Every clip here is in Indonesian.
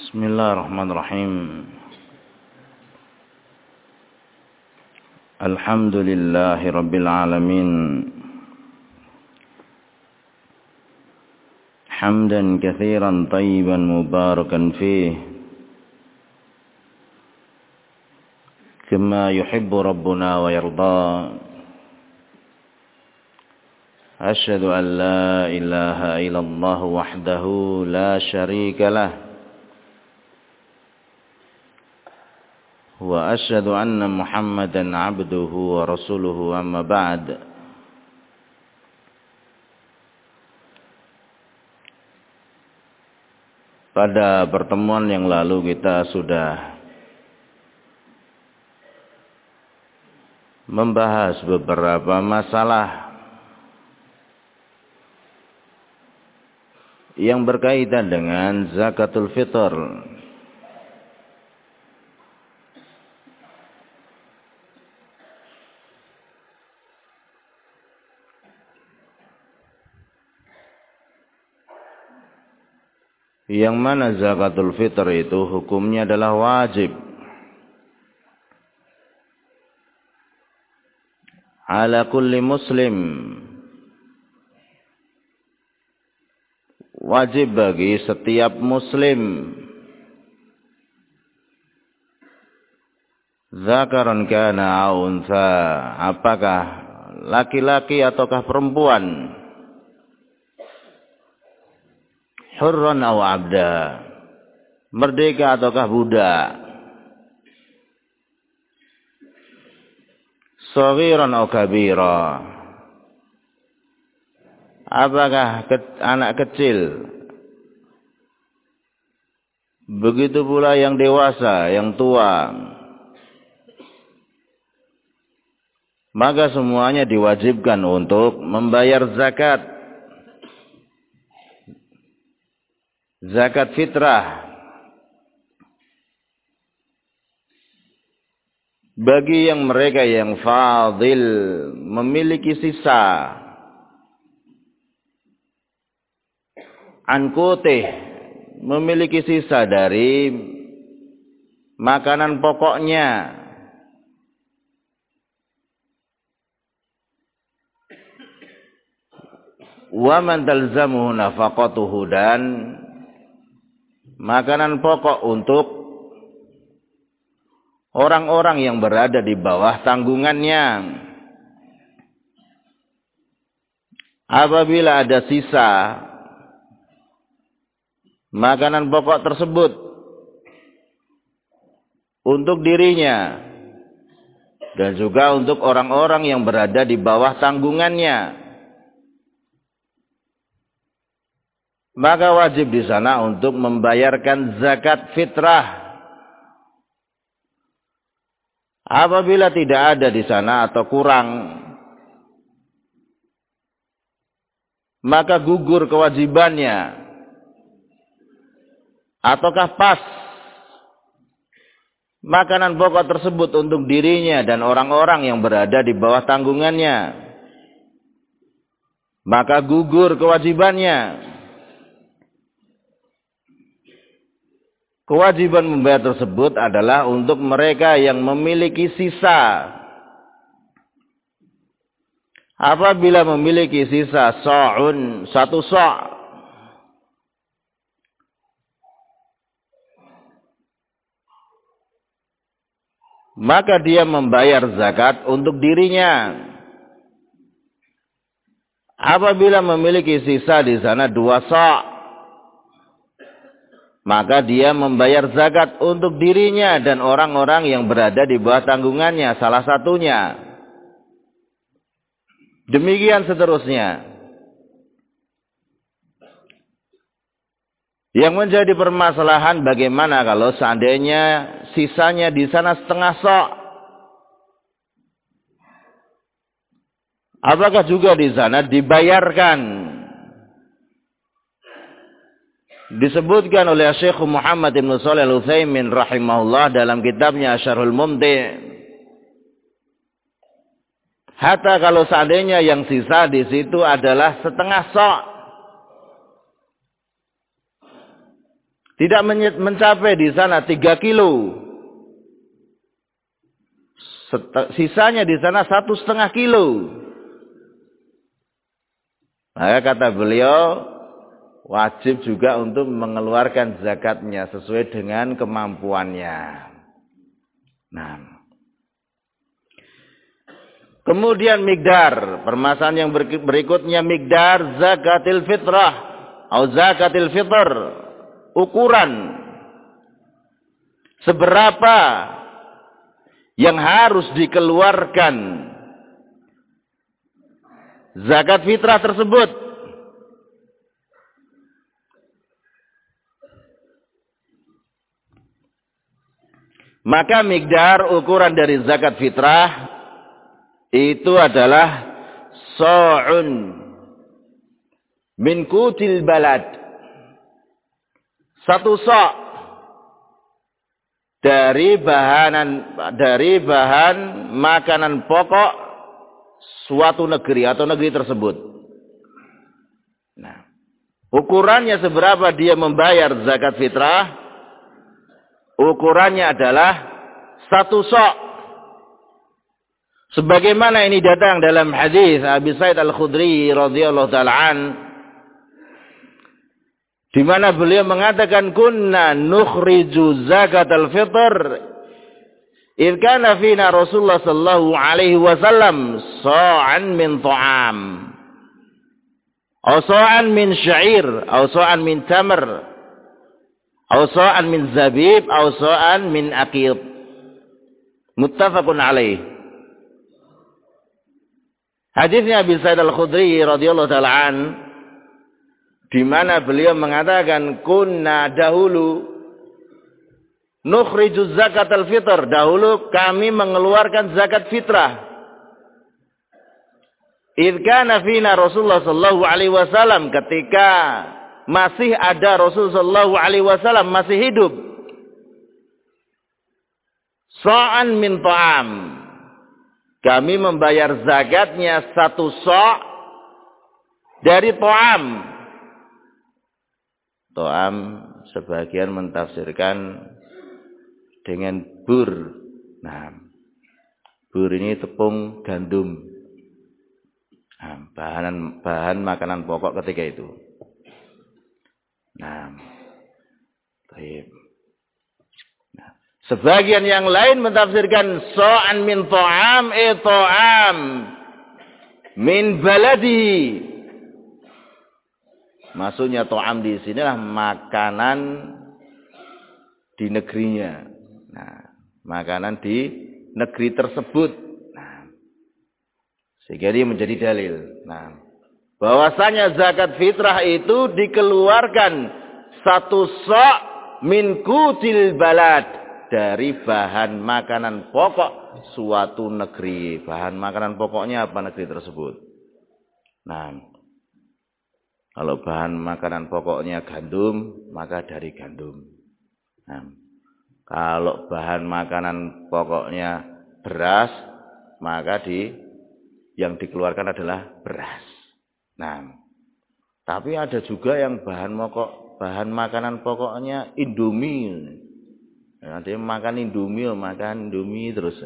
Bismillahirrahmanirrahim. Alhamdulillahi rabbil alamin. Hamdan katsiran tayyiban mubarakan fih. Kama yuhibbu rabbuna wa yarda. Asyhadu an la ilaha illallah wahdahu la syarika lah. Wa asyhadu anna Muhammadan abduhu wa rasuluhu amma ba'd. Pada pertemuan yang lalu kita sudah membahas beberapa masalah yang berkaitan dengan zakatul fitr. Yang mana zakatul fitr itu hukumnya adalah wajib ala kulli muslim. Wajib bagi setiap muslim, zakaran kana au untha, apakah laki-laki ataukah perempuan, hurran au abda, merdeka ataukah budak, saghiran au kabira, apakah anak kecil, begitu pula yang dewasa, yang tua, maka semuanya diwajibkan untuk membayar zakat, zakat fitrah. Bagi yang mereka yang fadil, memiliki sisa, ankutih, memiliki sisa dari makanan pokoknya, wa man talzamuhu nafaqatuhu, dan makanan pokok untuk orang-orang yang berada di bawah tanggungannya. Apabila ada sisa makanan pokok tersebut untuk dirinya dan juga untuk orang-orang yang berada di bawah tanggungannya, maka wajib di sana untuk membayarkan zakat fitrah. Apabila tidak ada di sana atau kurang, maka gugur kewajibannya. Ataukah pas makanan pokok tersebut untuk dirinya dan orang-orang yang berada di bawah tanggungannya, maka gugur kewajibannya. Kewajiban membayar tersebut adalah untuk mereka yang memiliki sisa. Apabila memiliki sisa sa'un, satu sa', maka dia membayar zakat untuk dirinya. Apabila memiliki sisa di sana 2 sa', maka dia membayar zakat untuk dirinya dan orang-orang yang berada di bawah tanggungannya, salah satunya. Demikian seterusnya. Yang menjadi permasalahan bagaimana kalau seandainya sisanya di sana setengah sa'. Apakah juga di sana dibayarkan? Disebutkan oleh Syekh Muhammad Ibn Shalih Al-Utsaimin rahimahullah dalam kitabnya Syarhul Mumti'. Hatta kalau seandainya yang sisa di situ adalah setengah sa', Tidak mencapai di sana 3 kilo. Sisanya di sana 1,5 kilo. Maka kata beliau, wajib juga untuk mengeluarkan zakatnya sesuai dengan kemampuannya. Nah, kemudian miqdar, permasalahan yang berikutnya miqdar zakatil fitrah atau zakatil fitr, ukuran seberapa yang harus dikeluarkan zakat fitrah tersebut. Maka miqdar ukuran dari zakat fitrah itu adalah sa'un min qutil balad. 1 sa' dari bahan makanan pokok suatu negeri atau negeri tersebut. Nah, ukurannya seberapa dia membayar zakat fitrah? Ukurannya adalah 1 sa'. Sebagaimana ini datang dalam hadis Abi Sa'id Al-Khudri radhiyallahu ta'ala an, di mana beliau mengatakan kunna nukhriju zakat al-fitr idh kana fina Rasulullah sallallahu alaihi wasallam sa'an min ta'am aw sa'an min sya'ir aw sa'an min tamr aw sa'an min zabib aw sa'an min aqid. Muttafaqun alaih. Hadisnya Abi Sa'id Al-Khudri radhiyallahu ta'ala an, di mana beliau mengatakan kunna dahulu nukhriju zakat al-fitr, dahulu kami mengeluarkan zakat fitrah. Idh kana fina Rasulullah sallallahu alaihi wasallam, ketika masih ada Rasul sallallahu alaihi wasallam masih hidup. Sa'an min ta'am, kami membayar zakatnya 1 sa' dari ta'am. Ta'am sebagian mentafsirkan dengan bur. Nah, bur ini tepung gandum. Nah, bahan makanan pokok ketika itu. Nah, baik. Nah, sebagian yang lain mentafsirkan sa'an min ta'am ta'am min baladi. Maksudnya ta'am di sinilah makanan di negerinya. Nah, makanan di negeri tersebut. Nah, sehingga dia menjadi dalil. Nah, bahwasanya zakat fitrah itu dikeluarkan 1 sa' min qutil balad, dari bahan makanan pokok suatu negeri. Bahan makanan pokoknya apa negeri tersebut? Nah, kalau bahan makanan pokoknya gandum, maka dari gandum. Nah, kalau bahan makanan pokoknya beras, maka yang dikeluarkan adalah beras. Nah, tapi ada juga yang bahan makanan pokoknya Indomie. Nanti makan Indomie terus.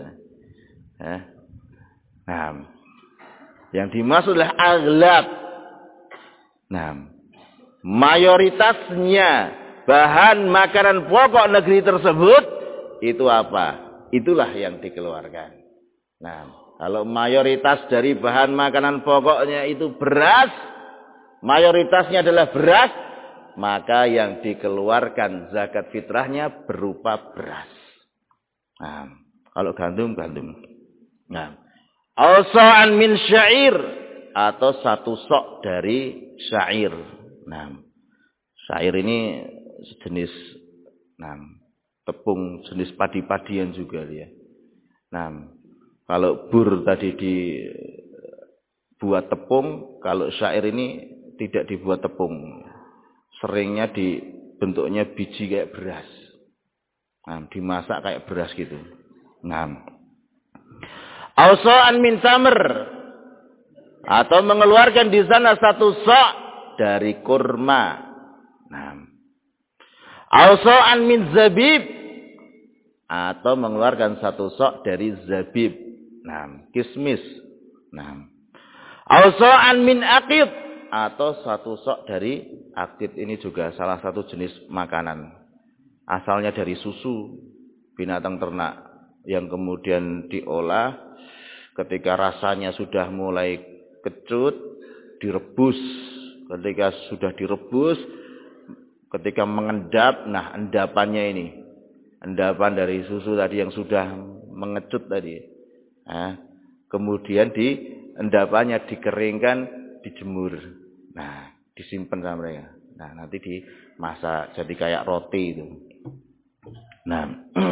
Nah, yang dimaksud adalah aghlab. Nah, mayoritasnya bahan makanan pokok negeri tersebut itu apa? Itulah yang dikeluarkan. Nah, kalau mayoritas dari bahan makanan pokoknya itu beras, mayoritasnya adalah beras, maka yang dikeluarkan zakat fitrahnya berupa beras. Nah, kalau gandum. Nah, awsa'an min syair, atau 1 sok dari syair. Nah, syair ini sejenis tepung, jenis padi-padian juga dia. Nah, kalau bur tadi dibuat tepung, kalau syair ini tidak dibuat tepung. Seringnya bentuknya biji kayak beras. Nah, dimasak kayak beras gitu. Nah, awsa'an min tamr, atau mengeluarkan di sana 1 sa' dari kurma. Nah, Au sa'an min zabib, atau mengeluarkan 1 sok dari zabib. Nah, kismis. Nah, au sa'an min aqid, atau 1 sok dari aqid. Ini juga salah satu jenis makanan. Asalnya dari susu binatang ternak yang kemudian diolah, ketika rasanya sudah mulai kecut, direbus. Ketika sudah direbus, ketika mengendap, nah endapannya ini, endapan dari susu tadi yang sudah mengecut tadi, nah, kemudian endapannya dikeringkan, dijemur, nah disimpan sama mereka, nah nanti dimasak jadi kayak roti itu. Nah,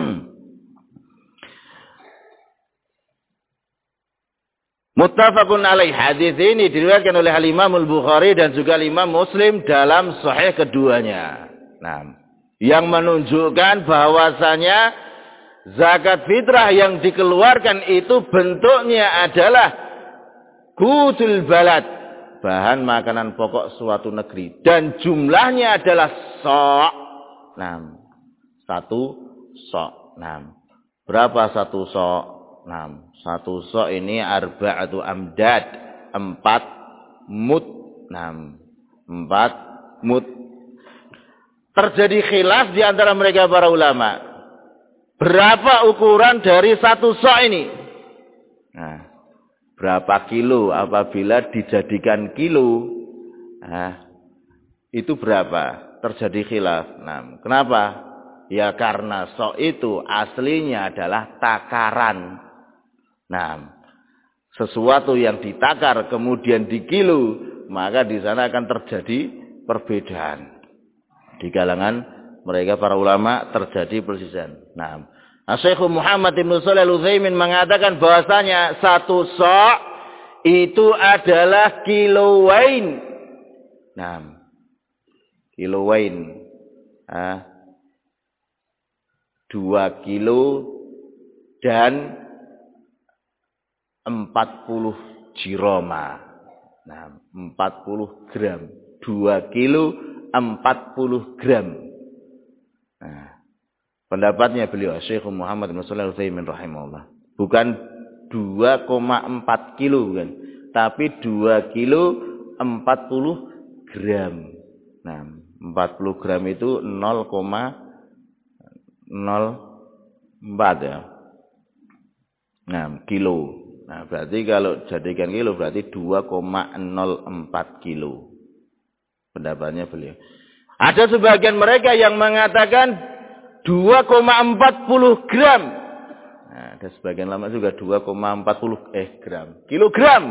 muttafaqun alaih, hadis ini diriwayatkan oleh Imam Al-Bukhari dan juga Imam Muslim dalam sahih keduanya. Nah, yang menunjukkan bahwasanya zakat fitrah yang dikeluarkan itu bentuknya adalah qutul balad, bahan makanan pokok suatu negeri, dan jumlahnya adalah sok. Nah, 1 sok. Nah, berapa 1 sok? Nah, 1 sok ini arba'atu amdad, 4 mud. Nah, 4 mud. Terjadi khilaf di antara mereka para ulama. Berapa ukuran dari 1 sok ini? Nah, berapa kilo apabila dijadikan kilo? Nah, itu berapa? Terjadi khilaf. Nah, kenapa? Ya karena sok itu aslinya adalah takaran. Nah, sesuatu yang ditakar kemudian dikilo, maka di sana akan terjadi perbedaan. Di kalangan mereka para ulama terjadi perselisihan. Nah, Syekh Muhammad Ibn Shalih Al-Utsaimin mengatakan bahwasanya 1 sok itu adalah kilowain. Nah, kilowain. 2 kilo dan 40 jiroma. Nah, 40 gram. 2 kilo 40 gram. Nah, pendapatnya beliau Syekh Muhammad bin Shalih Al-Utsaimin rahimahullah. Bukan 2,4 kilo kan, tapi 2 kilo 40 gram. Nah, 40 gram itu 0,04 ya. Nah, kilo. Nah, berarti kalau jadikan kilo berarti 2,04 kilo. Pendapatnya beliau. Ada sebagian mereka yang mengatakan 2,40 gram. Nah, ada sebagian lama juga 2,40 gram. Kilogram.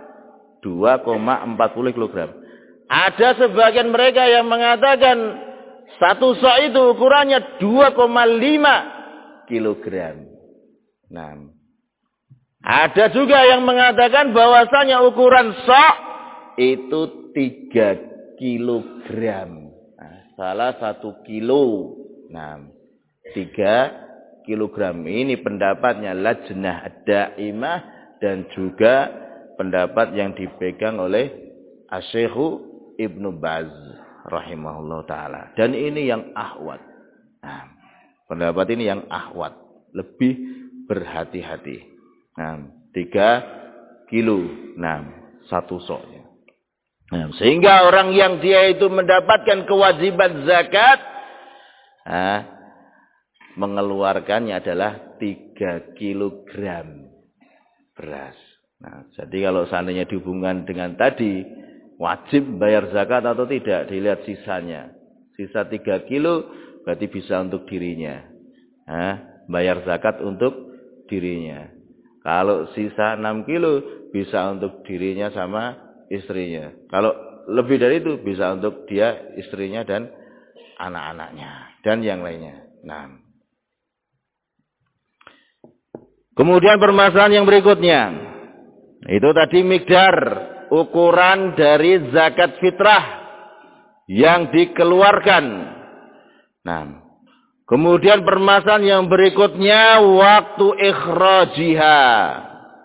2,40 kilogram. Ada sebagian mereka yang mengatakan 1 sok itu ukurannya 2,5 kilogram. Nah, ada juga yang mengatakan bahwasanya ukuran sok itu 3 kilogram. Nah, salah 1 kilo. Nah, 3 kilogram. Ini pendapatnya Lajnah Ad-Daimah dan juga pendapat yang dipegang oleh Asy-Syaikh Ibnu Baz rahimahullah taala. Dan ini yang ahwat. Nah, pendapat ini yang ahwat, lebih berhati-hati. Nah, 3 kilo. Nah, 1 soknya. Nah, sehingga orang yang dia itu mendapatkan kewajiban zakat, mengeluarkannya adalah 3 kilogram beras. Nah, jadi kalau seandainya dihubungkan dengan tadi, wajib bayar zakat atau tidak, dilihat sisanya. Sisa 3 kilo berarti bisa untuk dirinya. Bayar zakat untuk dirinya. Kalau sisa 6 kilo bisa untuk dirinya sama istrinya. Kalau lebih dari itu bisa untuk dia, istrinya dan anak-anaknya dan yang lainnya. Nah, kemudian permasalahan yang berikutnya, itu tadi mikdar, ukuran dari zakat fitrah yang dikeluarkan. Nah, kemudian permasalahan yang berikutnya, waktu ikhrajiha,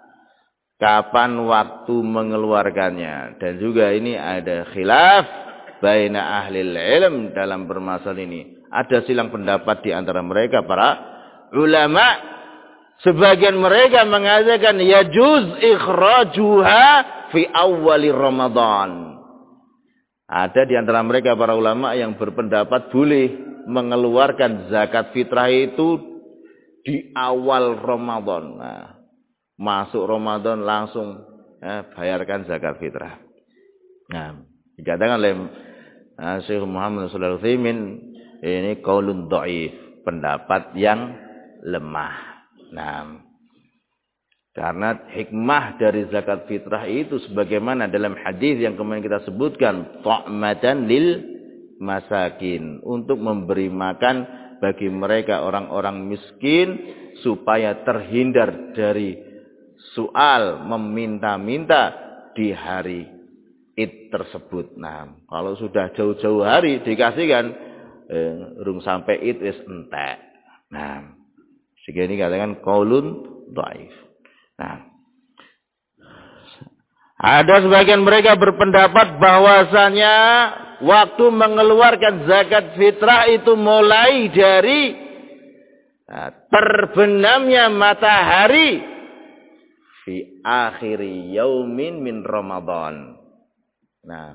kapan waktu mengeluarkannya. Dan juga ini ada khilaf baina ahlil ilm dalam permasalahan ini. Ada silang pendapat di antara mereka para ulama. Sebagian mereka mengatakan yajuz ikhrajuha fi awwali Ramadan. Ada di antara mereka para ulama yang berpendapat boleh mengeluarkan zakat fitrah itu di awal Ramadan. Nah, masuk Ramadan langsung bayarkan zakat fitrah. Nah, dikatakan oleh Syekh Muhammad Shalih Al-Utsaimin ini qaulun dhaif, pendapat yang lemah. Nah, karena hikmah dari zakat fitrah itu sebagaimana dalam hadis yang kemarin kita sebutkan, ta'matan lil masakin, untuk memberi makan bagi mereka orang-orang miskin supaya terhindar dari soal meminta-minta di hari Id tersebut. Nah, kalau sudah jauh-jauh hari dikasihkan urung sampai Id wis entek. Nah, sehingga ini katakan qaulun dhaif. Nah, ada sebagian mereka berpendapat bahwasanya waktu mengeluarkan zakat fitrah itu mulai dari terbenamnya matahari fi akhiri yaumin min Ramadan. Nah,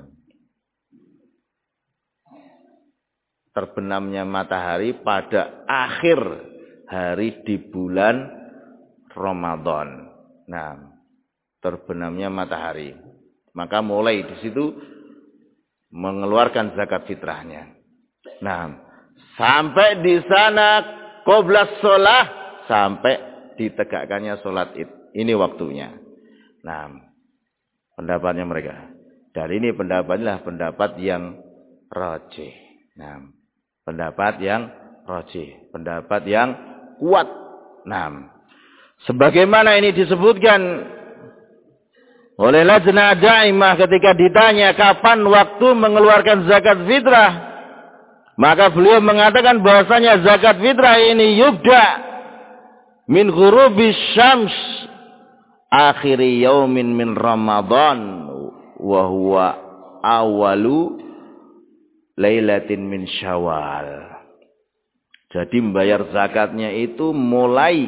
terbenamnya matahari pada akhir hari di bulan Ramadan. Nah, terbenamnya matahari. Maka mulai di situ mengeluarkan zakat fitrahnya. Nah, sampai di sana qoblas sholah, sampai ditegakkannya sholat Id. Ini waktunya. Nah, pendapatnya mereka. Dan ini pendapatnya pendapat yang rajih. Nah, pendapat yang rajih, pendapat yang kuat. Nah, sebagaimana ini disebutkan oleh Lajnah Daimah ketika ditanya kapan waktu mengeluarkan zakat fitrah, maka beliau mengatakan bahwasanya zakat fitrah ini yubda min ghurubis syams akhiri yaumin min Ramadan wa huwa awalu lailatin min Syawal. Jadi membayar zakatnya itu mulai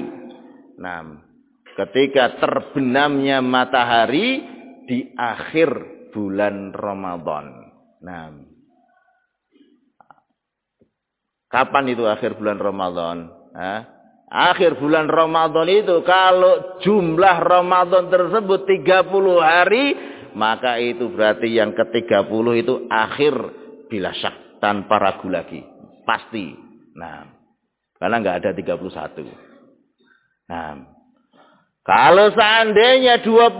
ketika terbenamnya matahari di akhir bulan Ramadan. Nah, kapan itu akhir bulan Ramadan? Akhir bulan Ramadan itu kalau jumlah Ramadan tersebut 30 hari, maka itu berarti yang ke-30 itu akhir bila syak, tanpa ragu lagi. Pasti. Nah, karena nggak ada 31. Nah, kalau seandainya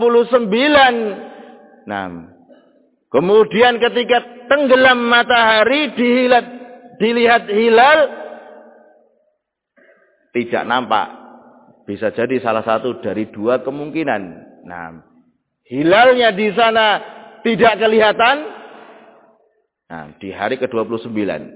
29, nah, kemudian ketika tenggelam matahari dilihat hilal, tidak nampak. Bisa jadi salah satu dari dua kemungkinan. Nah, hilalnya di sana tidak kelihatan. Nah, di hari ke-29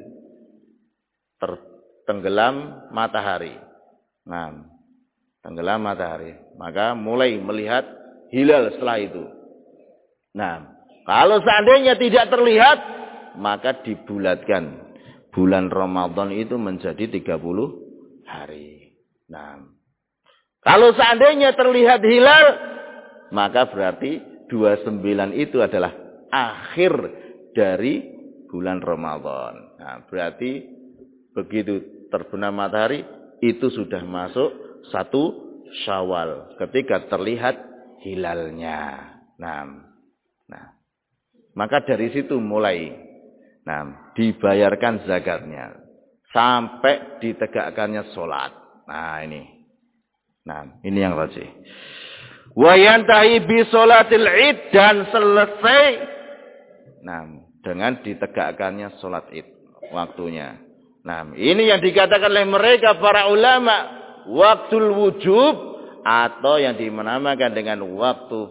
tenggelam matahari. Nah, tenggelam matahari. Maka mulai melihat hilal setelah itu. Nah, kalau seandainya tidak terlihat, maka dibulatkan. Bulan Ramadan itu menjadi 30 hari. Nah, kalau seandainya terlihat hilal, maka berarti 29 itu adalah akhir dari bulan Ramadan. Nah, berarti begitu terbenam matahari itu sudah masuk 1 Syawal ketika terlihat hilalnya. Nah, maka dari situ mulai dibayarkan zakatnya sampai ditegakkannya sholat. Nah, ini yang rajih. Wa yantahi bi sholatil Id, dan selesai dengan ditegakkannya sholat Id waktunya. Nah, ini yang dikatakan oleh mereka para ulama waktul wujub, atau yang dinamakan dengan waktu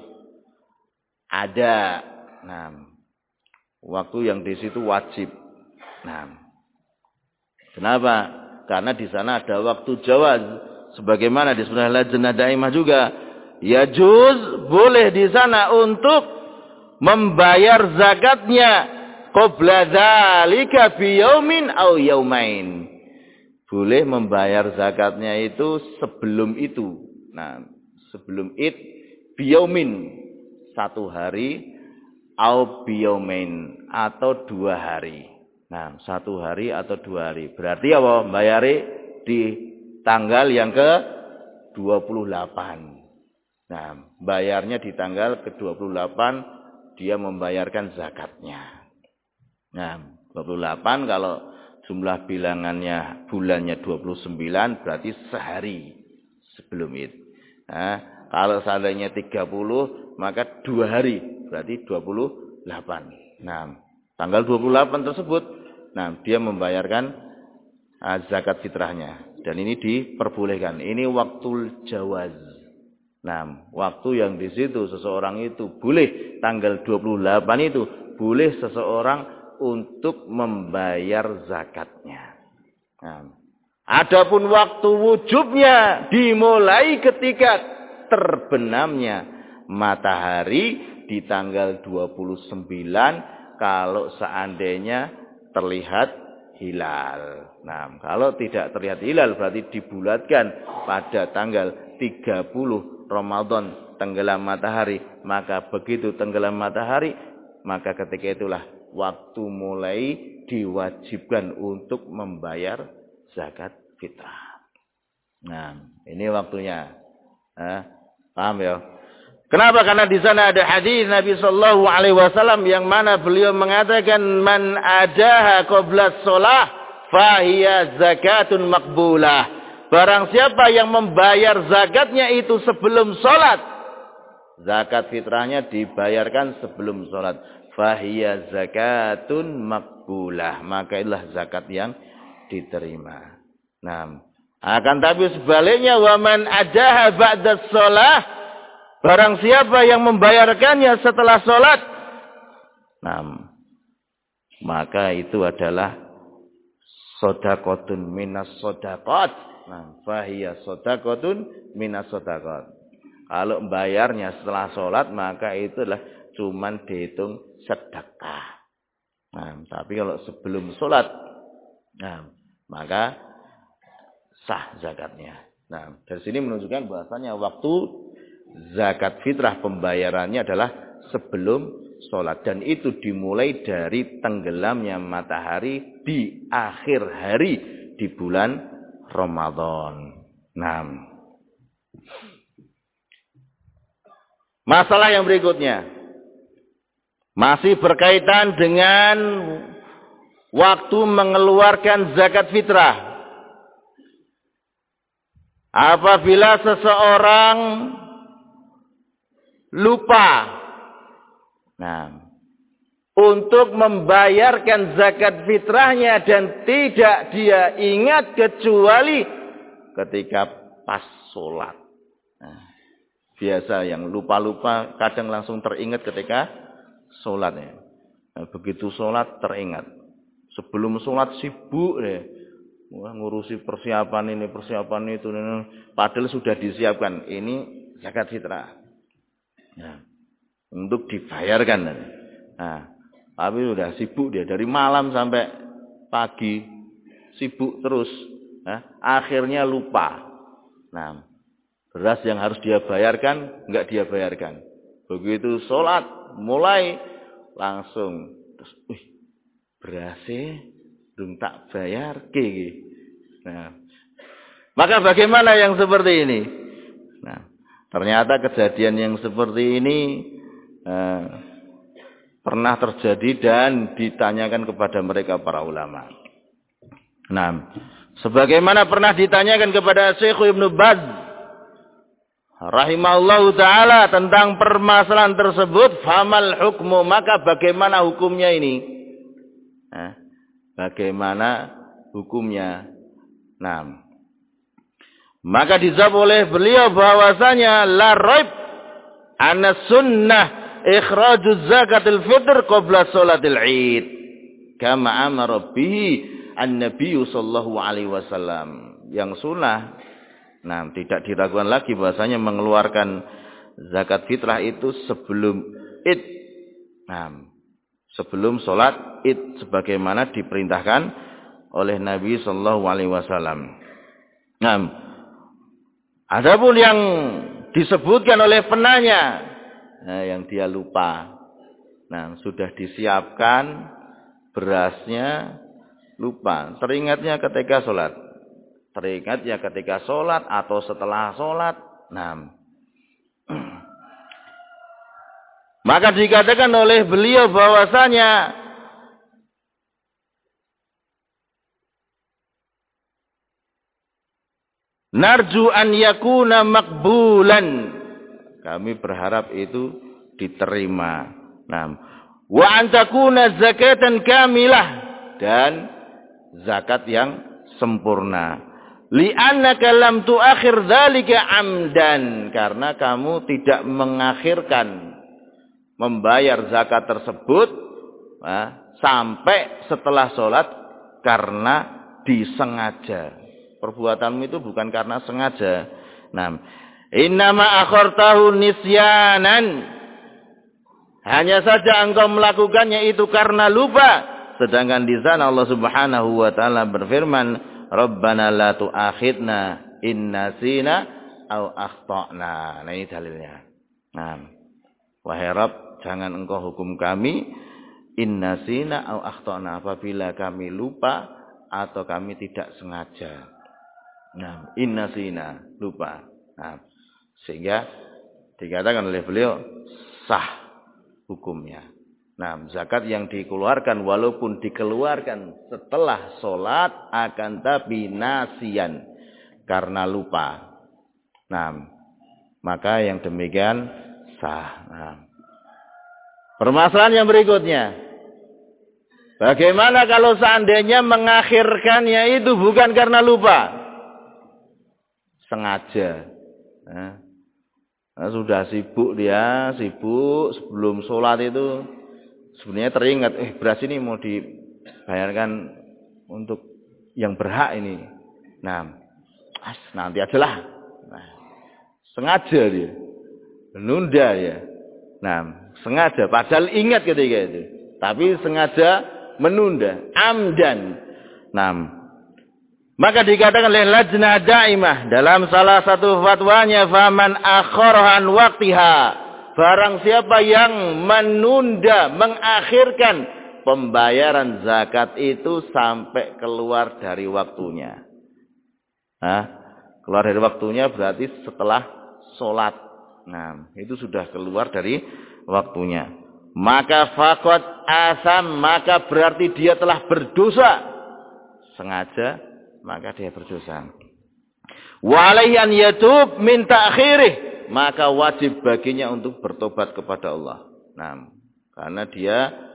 ada. Nah, waktu yang di situ wajib. Nah, kenapa? Karena di sana ada waktu jawaz, sebagaimana disebutkan Lajnah Daimah juga. Yajuz, boleh di sana untuk membayar zakatnya qabla dzalika bi yaumin aw yaumain. Boleh membayar zakatnya itu sebelum itu. Nah, sebelum Id bi yaumin 1 hari aw bi yaumain atau 2 hari. Nah, 1 hari atau 2 hari. Berarti apa? Bayari di tanggal yang ke 28. Nah, bayarnya di tanggal ke-28 dia membayarkan zakatnya. Nah, 28 kalau jumlah bilangannya bulannya 29 berarti sehari sebelum Id. Nah, kalau seandainya 30 maka 2 hari berarti 28. Nah, tanggal 28 tersebut nah dia membayarkan zakat fitrahnya dan ini diperbolehkan. Ini waktu jawaz. Nah, waktu yang di situ seseorang itu boleh tanggal 28 itu boleh seseorang untuk membayar zakatnya. Nah, adapun waktu wujubnya dimulai ketika terbenamnya matahari di tanggal 29 kalau seandainya terlihat hilal. Nah, kalau tidak terlihat hilal berarti dibulatkan pada tanggal 30 Ramadan tenggelam matahari, maka begitu tenggelam matahari, maka ketika itulah waktu mulai diwajibkan untuk membayar zakat fitrah. Nah, ini waktunya. Paham ya? Kenapa? Karena di sana ada hadis Nabi sallallahu alaihi wasallam yang mana beliau mengatakan man adaha qabla shalah fahiya zakatun maqbulah. Barang siapa yang membayar zakatnya itu sebelum salat, zakat fitrahnya dibayarkan sebelum salat. Fahiya zakatun maqbulah. Maka itulah zakat yang diterima. Nah, akan tapi sebaliknya wa man adaha ba'da shalah, barang siapa yang membayarkannya setelah salat, nah, maka itu adalah shadaqatun minas shadaqat. Nah, fahiya shadaqatun minas shadaqat. Kalau membayarnya setelah salat maka itu adalah cuman dihitung sedekah. Nah, tapi kalau sebelum salat, nah, maka sah zakatnya. Nah, dari sini menunjukkan bahasanya waktu zakat fitrah pembayarannya adalah sebelum sholat. Dan itu dimulai dari tenggelamnya matahari di akhir hari di bulan Ramadan. Nah, masalah yang berikutnya masih berkaitan dengan waktu mengeluarkan zakat fitrah. Apabila seseorang lupa, nah, untuk membayarkan zakat fitrahnya dan tidak dia ingat kecuali ketika pas sholat. Nah, biasa yang lupa-lupa kadang langsung teringat ketika sholatnya. Nah, begitu sholat teringat. Sebelum sholat sibuk deh. Wah, ngurusi persiapan ini, persiapan itu. Padahal sudah disiapkan. Ini zakat fitrah. Nah, untuk dibayarkan. Nah, tapi sudah sibuk dia dari malam sampai pagi, sibuk terus. Nah, akhirnya lupa. Nah, beras yang harus dia bayarkan enggak dia bayarkan. Begitu sholat mulai langsung terus, berasnya belum tak bayar ke. Nah, maka bagaimana yang seperti ini? Nah, ternyata kejadian yang seperti ini pernah terjadi dan ditanyakan kepada mereka para ulama. Nah, sebagaimana pernah ditanyakan kepada Syekh Ibnu Baz rahimahullahu taala tentang permasalahan tersebut, famal hukmu, maka bagaimana hukumnya ini? Nah, bagaimana hukumnya? Nah, maka dijawab oleh beliau bahwasanya la raib anna sunnah ikhrajuz zakatil fitr qabla salatil Id kama amara bihi an-nabiy sallallahu alaihi wasallam. Yang sunnah, nah, tidak diragukan lagi bahwasanya mengeluarkan zakat fitrah itu sebelum Id. Nah, sebelum sholat Id sebagaimana diperintahkan oleh Nabi sallallahu alaihi wasallam. Nah, adapun yang disebutkan oleh penanya, yang dia lupa. Nah, sudah disiapkan berasnya, lupa. Teringatnya ketika sholat. Teringatnya ketika sholat atau setelah sholat. Nah, maka dikatakan oleh beliau bahwasanya narju an yakuna makbulan. Kami berharap itu diterima. Nah, wa an takuna zakatan kamilah, dan zakat yang sempurna. Li'annaka lam tuakhir dzalika amdan, karena kamu tidak mengakhirkan membayar zakat tersebut sampai setelah sholat karena disengaja. Perbuatanmu itu bukan karena sengaja. Nah, innama akhartahu nisyanan. Hanya saja engkau melakukannya itu karena lupa. Sedangkan di sana Allah Subhanahu wa taala berfirman, Rabbana la tu'akhidna in nasina aw akhtana. Nah, ini dalilnya. Nah, wahai Rabb, jangan engkau hukum kami in nasina aw akhtana, apabila kami lupa atau kami tidak sengaja. Nah, in nasina, lupa. Nah, sehingga dikatakan oleh beliau sah hukumnya. Nah, zakat yang dikeluarkan walaupun dikeluarkan setelah sholat akan tapi nasian, karena lupa. Nah, maka yang demikian sah. Nah, permasalahan yang berikutnya, bagaimana kalau seandainya mengakhirkannya itu bukan karena lupa, sengaja? Sudah sibuk dia, sebelum sholat itu sebenarnya teringat, beras ini mau dibayarkan untuk yang berhak ini. Nah, nanti ajalah. Nah, sengaja dia, menunda ya. Nah, sengaja, padahal ingat ketika itu, tapi sengaja menunda, amdan. Nah, maka dikatakan oleh Lajnah Daimah dalam salah satu fatwanya, faman akharahan waqtiha, barang siapa yang menunda, mengakhirkan pembayaran zakat itu sampai keluar dari waktunya. Keluar dari waktunya berarti setelah sholat. Nah, itu sudah keluar dari waktunya. Maka faqad asam, maka berarti dia telah berdosa. Sengaja, maka dia berdosa. Wa alaihi an yatub min ta'khirih, maka wajib baginya untuk bertobat kepada Allah. Nah, karena dia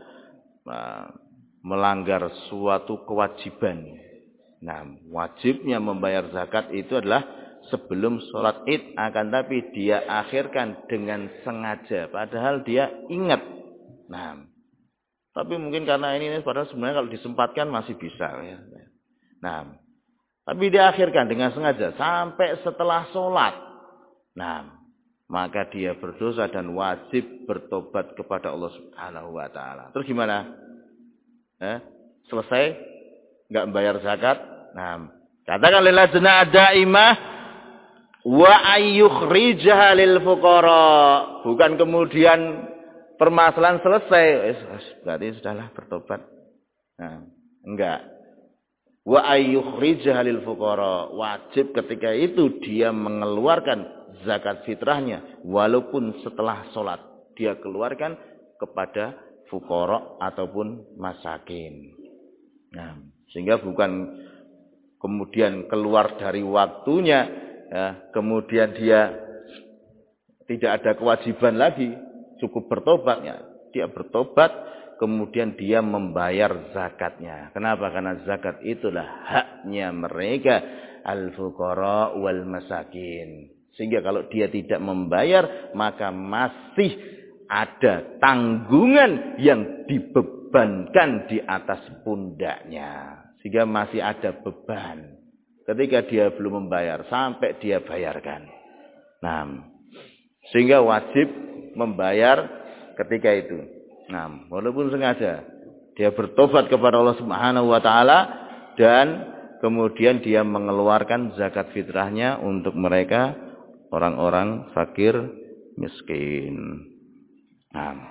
melanggar suatu kewajiban. Nah, wajibnya membayar zakat itu adalah sebelum sholat Id, akan tapi dia akhirkan dengan sengaja, padahal dia ingat. Nah, tapi mungkin karena ini padahal sebenarnya kalau disempatkan masih bisa ya. Nah, tapi dia akhirkan dengan sengaja sampai setelah sholat. Nah, maka dia berdosa dan wajib bertobat kepada Allah Subhanahu wa taala. Terus gimana? Selesai enggak membayar zakat? Nah, katakan lil Lajnah Daimah wa ayyukhrijaha lil fuqara. Bukan kemudian permasalahan selesai, berarti sudahlah bertobat. Nah, enggak. Wa ayyukhrijaha lil fuqara, wajib ketika itu dia mengeluarkan zakat fitrahnya walaupun setelah sholat, dia keluarkan kepada fuqara ataupun masakin. Nah, sehingga bukan kemudian keluar dari waktunya, ya, kemudian dia tidak ada kewajiban lagi, cukup bertobatnya, dia bertobat, kemudian dia membayar zakatnya. Kenapa? Karena zakat itulah haknya mereka, al-fuqara wal masakin. Sehingga kalau dia tidak membayar, maka masih ada tanggungan yang dibebankan di atas pundaknya. Sehingga masih ada beban ketika dia belum membayar sampai dia bayarkan. Nah, sehingga wajib membayar ketika itu. Nah, walaupun sengaja dia bertobat kepada Allah Subhanahu wa taala dan kemudian dia mengeluarkan zakat fitrahnya untuk mereka orang-orang fakir miskin. Nah,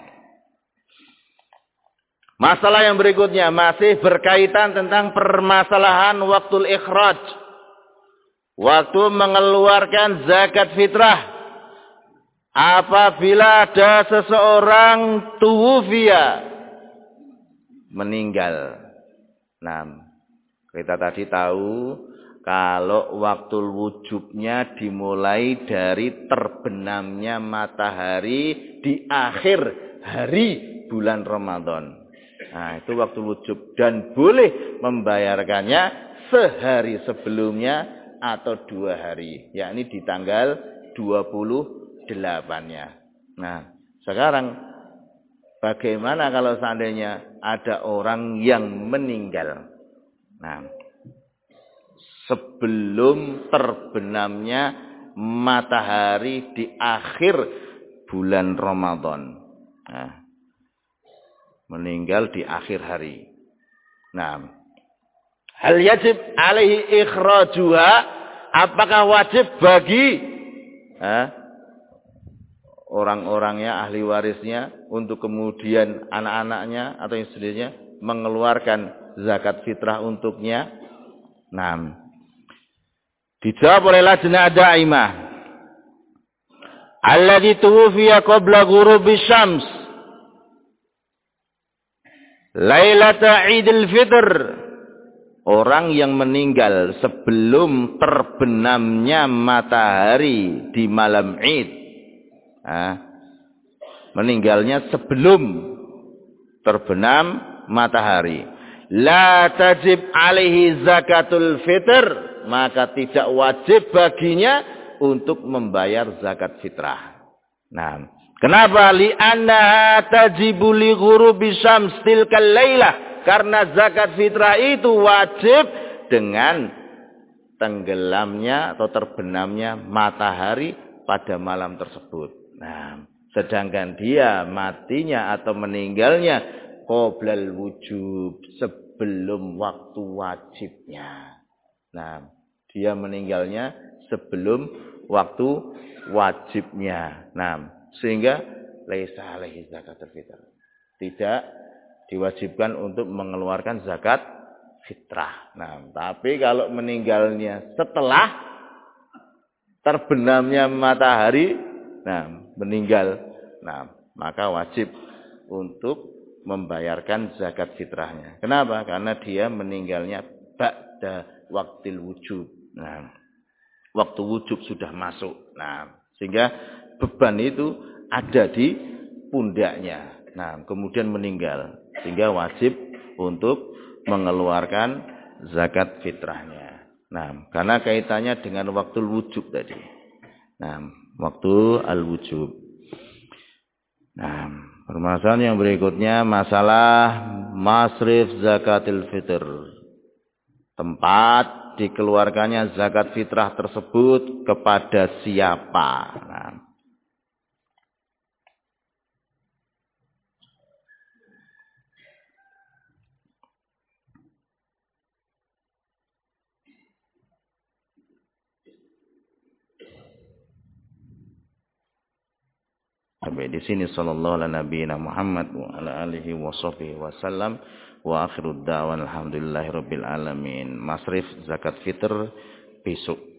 masalah yang berikutnya masih berkaitan tentang permasalahan waktul ikhraj. Waktu mengeluarkan zakat fitrah. Apabila ada seseorang tuwufiya, meninggal. Nah, kita tadi tahu kalau waktu wujubnya dimulai dari terbenamnya matahari di akhir hari bulan Ramadan. Nah, itu waktu wujub dan boleh membayarkannya sehari sebelumnya atau 2 hari, yakni di tanggal 28-nya. Nah, sekarang bagaimana kalau seandainya ada orang yang meninggal? Nah, sebelum terbenamnya matahari di akhir bulan Ramadan. Nah, meninggal di akhir hari. Nah, hal yajib alaihi ikhrajuha, apakah wajib bagi orang-orangnya, ahli warisnya, untuk kemudian anak-anaknya atau istrinya mengeluarkan zakat fitrah untuknya? Nah, dijawab oleh lajnah daimah, alladzi tuwfiya qabla ghurubi syams lailata Idul Fitr, orang yang meninggal sebelum terbenamnya matahari di malam Id. Meninggalnya sebelum terbenam matahari. La tajib alaihi zakatul fitr, maka tidak wajib baginya untuk membayar zakat fitrah. Nah, kenapa? Li'annaha tajibu li ghurubi syams tilkal lailah, karena zakat fitrah itu wajib dengan tenggelamnya atau terbenamnya matahari pada malam tersebut. Nah, sedangkan dia matinya atau meninggalnya qoblal wujub, sebelum waktu wajibnya. Nah, dia meninggalnya sebelum waktu wajibnya. Nah, sehingga laisa alaihi zakatul fitr, tidak diwajibkan untuk mengeluarkan zakat fitrah. Nah, tapi kalau meninggalnya setelah terbenamnya matahari, nah, meninggal, nah, maka wajib untuk membayarkan zakat fitrahnya. Kenapa? Karena dia meninggalnya ba'da waktil wujub. Nah, waktu wujub sudah masuk. Nah, sehingga beban itu ada di pundaknya. Nah, kemudian meninggal, sehingga wajib untuk mengeluarkan zakat fitrahnya. Nah, karena kaitannya dengan waktu wujub tadi. Nah, waktu al-wujub. Nah, permasalahan yang berikutnya masalah masrif zakatil fitr. Tempat dikeluarkannya zakat fitrah tersebut kepada siapa? Nah, sampai di sini sallallahu ala nabiyina Muhammad wa ala alihi wa sahbihi wasallam wa akhirud da'wan alhamdulillahirabbil alamin. Masrif zakat fitr besok.